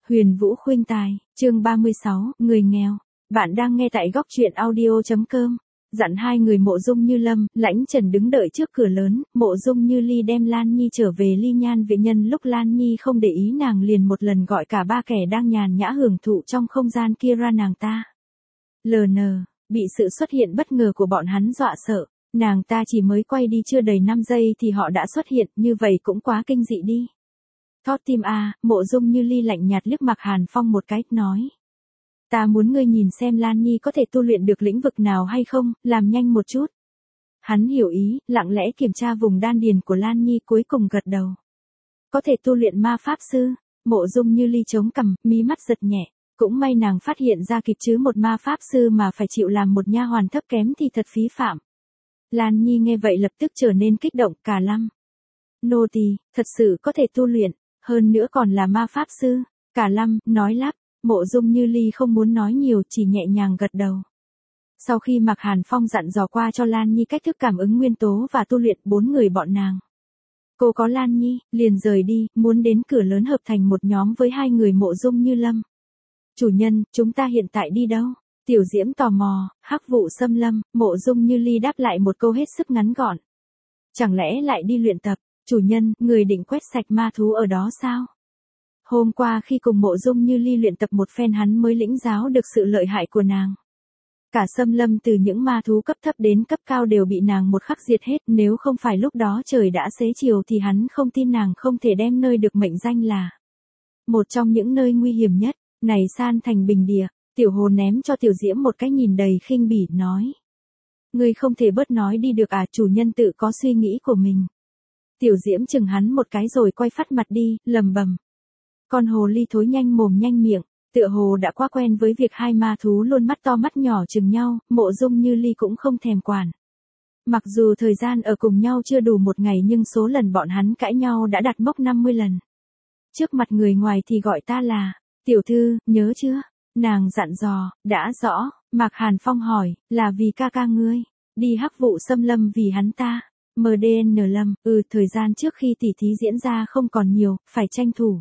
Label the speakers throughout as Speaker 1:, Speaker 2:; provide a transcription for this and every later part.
Speaker 1: Huyền Vũ khuynh tài, chương 36, người nghèo. Bạn đang nghe tại góc truyện audio.com. Dặn hai người Mộ Dung Như Lâm, Lãnh Trần đứng đợi trước cửa lớn, Mộ Dung Như Ly đem Lan Nhi trở về Ly Nhan viện. Nhân lúc Lan Nhi không để ý, nàng liền một lần gọi cả ba kẻ đang nhàn nhã hưởng thụ trong không gian kia ra nàng ta. LN, bị sự xuất hiện bất ngờ của bọn hắn dọa sợ, nàng ta chỉ mới quay đi chưa đầy 5 giây thì họ đã xuất hiện, như vậy cũng quá kinh dị đi. Thót tim a, Mộ Dung Như Ly lạnh nhạt liếc Mạc Hàn Phong một cái, nói. Ta muốn ngươi nhìn xem Lan Nhi có thể tu luyện được lĩnh vực nào hay không, làm nhanh một chút. Hắn hiểu ý, lặng lẽ kiểm tra vùng đan điền của Lan Nhi, cuối cùng gật đầu. Có thể tu luyện ma pháp sư. Mộ Dung Như Ly chống cằm, mí mắt giật nhẹ. Cũng may nàng phát hiện ra kịp, chứ một ma pháp sư mà phải chịu làm một nha hoàn thấp kém thì thật phí phạm. Lan Nhi nghe vậy lập tức trở nên kích động, cả lâm. Nô tỳ, thật sự có thể tu luyện, hơn nữa còn là ma pháp sư. Cả lâm, nói lắp. Mộ Dung Như Ly không muốn nói nhiều, chỉ nhẹ nhàng gật đầu. Sau khi Mạc Hàn Phong dặn dò qua cho Lan Nhi cách thức cảm ứng nguyên tố và tu luyện, bốn người bọn nàng. Cô có Lan Nhi, liền rời đi, muốn đến cửa lớn hợp thành một nhóm với hai người Mộ Dung Như Lâm. Chủ nhân, chúng ta hiện tại đi đâu? Tiểu Diễm tò mò. Hắc Vụ Xâm Lâm. Mộ Dung Như Ly đáp lại một câu hết sức ngắn gọn. Chẳng lẽ lại đi luyện tập? Chủ nhân, người định quét sạch ma thú ở đó sao? Hôm qua khi cùng Mộ Dung Như Ly luyện tập một phen, hắn mới lĩnh giáo được sự lợi hại của nàng. Cả xâm lâm từ những ma thú cấp thấp đến cấp cao đều bị nàng một khắc diệt hết, nếu không phải lúc đó trời đã xế chiều thì hắn không tin nàng không thể đem nơi được mệnh danh là một trong những nơi nguy hiểm nhất, này san thành bình địa. Tiểu Hồ ném cho Tiểu Diễm một cái nhìn đầy khinh bỉ, nói. Ngươi không thể bớt nói đi được à, chủ nhân tự có suy nghĩ của mình. Tiểu Diễm chừng hắn một cái rồi quay phắt mặt đi, lầm bầm. Con hồ ly thối nhanh mồm nhanh miệng, tựa hồ đã quá quen với việc hai ma thú luôn mắt to mắt nhỏ chừng nhau. Mộ Dung Như Ly cũng không thèm quản. Mặc dù thời gian ở cùng nhau chưa đủ một ngày, nhưng số lần bọn hắn cãi nhau đã đạt mốc 50 lần. Trước mặt người ngoài thì gọi ta là tiểu thư, nhớ chưa? Nàng dặn dò. Đã rõ. Mạc Hàn Phong hỏi, là vì ca ca ngươi đi Hắc Vụ Xâm Lâm vì hắn ta? MDN Lâm, thời gian trước khi tỉ thí diễn ra không còn nhiều, phải tranh thủ.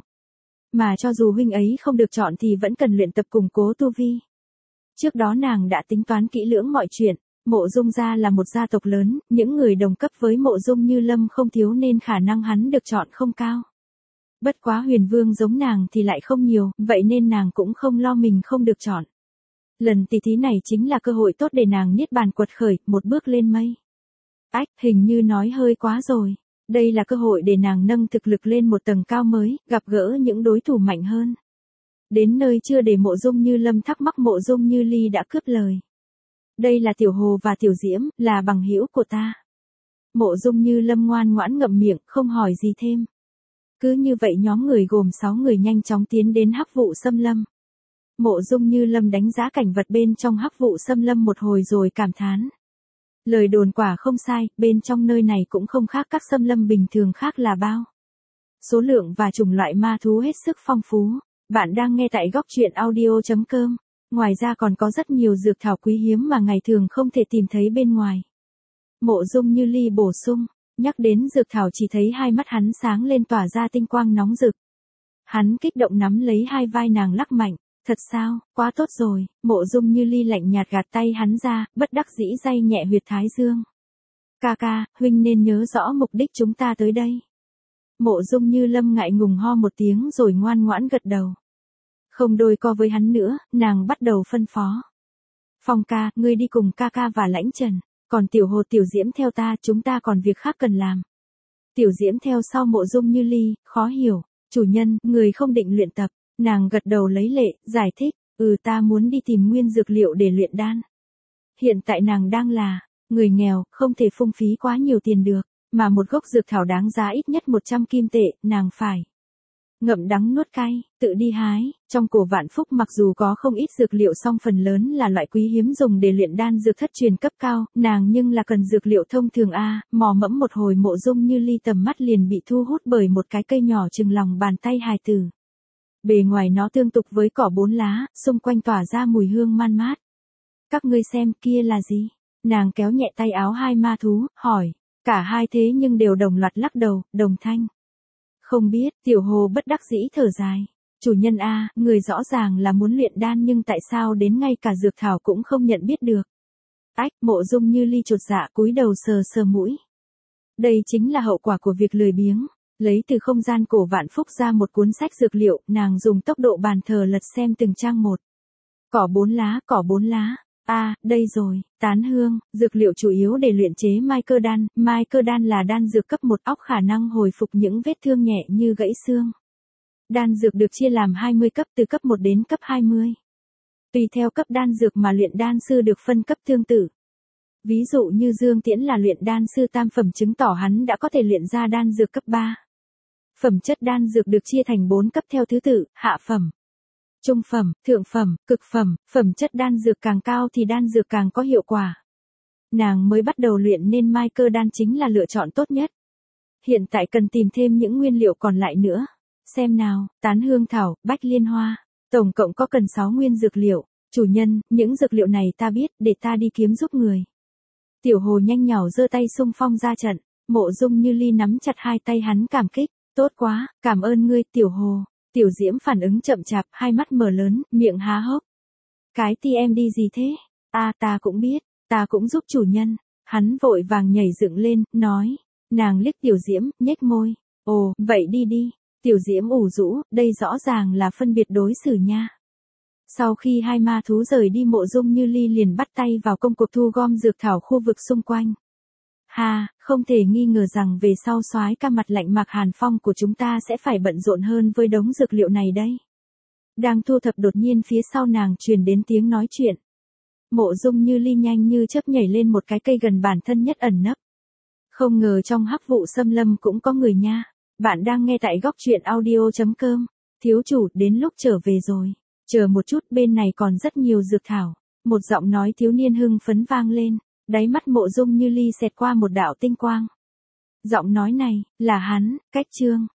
Speaker 1: Mà cho dù huynh ấy không được chọn thì vẫn cần luyện tập củng cố tu vi. Trước đó nàng đã tính toán kỹ lưỡng mọi chuyện. Mộ Dung gia là một gia tộc lớn, những người đồng cấp với Mộ Dung Như Lâm không thiếu nên khả năng hắn được chọn không cao. Bất quá Huyền Vương giống nàng thì lại không nhiều, vậy nên nàng cũng không lo mình không được chọn. Lần tỷ thí này chính là cơ hội tốt để nàng niết bàn quật khởi, một bước lên mây. Ách, hình như nói hơi quá rồi. Đây là cơ hội để nàng nâng thực lực lên một tầng cao mới, gặp gỡ những đối thủ mạnh hơn. Đến nơi chưa để Mộ Dung Như Lâm thắc mắc, Mộ Dung Như Ly đã cướp lời. Đây là Tiểu Hồ và Tiểu Diễm, là bằng hữu của ta. Mộ Dung Như Lâm ngoan ngoãn ngậm miệng, không hỏi gì thêm. Cứ như vậy nhóm người gồm 6 người nhanh chóng tiến đến Hắc Vụ Xâm Lâm. Mộ Dung Như Lâm đánh giá cảnh vật bên trong Hắc Vụ Xâm Lâm một hồi rồi cảm thán. Lời đồn quả không sai, bên trong nơi này cũng không khác các xâm lâm bình thường khác là bao. Số lượng và chủng loại ma thú hết sức phong phú. Bạn đang nghe tại góc truyện audio.com. Ngoài ra còn có rất nhiều dược thảo quý hiếm mà ngày thường không thể tìm thấy bên ngoài. Mộ Dung Như Ly bổ sung. Nhắc đến dược thảo chỉ thấy hai mắt hắn sáng lên, tỏa ra tinh quang nóng rực. Hắn kích động nắm lấy hai vai nàng lắc mạnh. Thật sao, quá tốt rồi. Mộ Dung Như Ly lạnh nhạt gạt tay hắn ra, bất đắc dĩ day nhẹ huyệt thái dương. Ca ca, huynh nên nhớ rõ mục đích chúng ta tới đây. Mộ Dung Như Lâm ngại ngùng ho một tiếng rồi ngoan ngoãn gật đầu. Không đôi co với hắn nữa, nàng bắt đầu phân phó. Phong ca, ngươi đi cùng ca ca và Lãnh Trần, còn Tiểu Hồ Tiểu Diễm theo ta, chúng ta còn việc khác cần làm. Tiểu Diễm theo sau Mộ Dung Như Ly, khó hiểu. Chủ nhân, người không định luyện tập. Nàng gật đầu lấy lệ, giải thích, ta muốn đi tìm nguyên dược liệu để luyện đan. Hiện tại nàng đang là người nghèo, không thể phung phí quá nhiều tiền được, mà một gốc dược thảo đáng giá ít nhất 100 kim tệ, nàng phải ngậm đắng nuốt cay, tự đi hái. Trong cổ Vạn Phúc mặc dù có không ít dược liệu song phần lớn là loại quý hiếm dùng để luyện đan dược thất truyền cấp cao, nàng nhưng là cần dược liệu thông thường mò mẫm một hồi Mộ Dung Như Ly tầm mắt liền bị thu hút bởi một cái cây nhỏ chừng lòng bàn tay hài tử. Bề ngoài nó tương tục với cỏ 4 lá, xung quanh tỏa ra mùi hương man mát. Các ngươi xem kia là gì? Nàng kéo nhẹ tay áo hai ma thú, hỏi. Cả hai thế nhưng đều đồng loạt lắc đầu, đồng thanh. Không biết. Tiểu Hồ bất đắc dĩ thở dài. Chủ nhân a, người rõ ràng là muốn luyện đan nhưng tại sao đến ngay cả dược thảo cũng không nhận biết được. Ách, Mộ Dung Như Ly chột dạ cúi đầu sờ sờ mũi. Đây chính là hậu quả của việc lười biếng. Lấy từ không gian cổ vạn phúc ra một cuốn sách dược liệu, nàng dùng tốc độ bàn thờ lật xem từng trang một. Cỏ 4 lá, cỏ 4 lá. Đây rồi, tán hương, dược liệu chủ yếu để luyện chế mai cơ đan. Mai cơ đan là đan dược cấp 1 óc khả năng hồi phục những vết thương nhẹ như gãy xương. Đan dược được chia làm 20 cấp từ cấp 1 đến cấp 20. Tùy theo cấp đan dược mà luyện đan sư được phân cấp tương tự. Ví dụ như Dương Tiễn là luyện đan sư tam phẩm chứng tỏ hắn đã có thể luyện ra đan dược cấp 3. Phẩm chất đan dược được chia thành 4 cấp theo thứ tự, hạ phẩm, trung phẩm, thượng phẩm, cực phẩm, phẩm chất đan dược càng cao thì đan dược càng có hiệu quả. Nàng mới bắt đầu luyện nên mai cơ đan chính là lựa chọn tốt nhất. Hiện tại cần tìm thêm những nguyên liệu còn lại nữa. Xem nào, tán hương thảo, bách liên hoa, tổng cộng có cần 6 nguyên dược liệu. Chủ nhân, những dược liệu này ta biết, để ta đi kiếm giúp người. Tiểu Hồ nhanh nhảu giơ tay xung phong ra trận, Mộ Dung Như Ly nắm chặt hai tay hắn cảm kích, tốt quá, cảm ơn ngươi Tiểu Hồ. Tiểu Diễm phản ứng chậm chạp, hai mắt mở lớn, miệng há hốc. Cái TMD gì thế? Ta cũng biết, ta cũng giúp chủ nhân. Hắn vội vàng nhảy dựng lên, nói. Nàng liếc Tiểu Diễm, nhếch môi. Ồ, vậy đi đi. Tiểu Diễm ủ rũ, đây rõ ràng là phân biệt đối xử nha. Sau khi hai ma thú rời đi, Mộ Dung Như Ly liền bắt tay vào công cuộc thu gom dược thảo khu vực xung quanh. Không thể nghi ngờ rằng về sau soái ca mặt lạnh Mạc Hàn Phong của chúng ta sẽ phải bận rộn hơn với đống dược liệu này đây. Đang thu thập đột nhiên phía sau nàng truyền đến tiếng nói chuyện. Mộ Dung Như Ly nhanh như chớp nhảy lên một cái cây gần bản thân nhất ẩn nấp. Không ngờ trong hắc vụ xâm lâm cũng có người nha. Bạn đang nghe tại góc truyện audio.com. Thiếu chủ, đến lúc trở về rồi. Chờ một chút, bên này còn rất nhiều dược thảo. Một giọng nói thiếu niên hưng phấn vang lên. Đáy mắt Mộ Dung Như Ly xẹt qua một đạo tinh quang. Giọng nói này, là hắn, Cách Trương.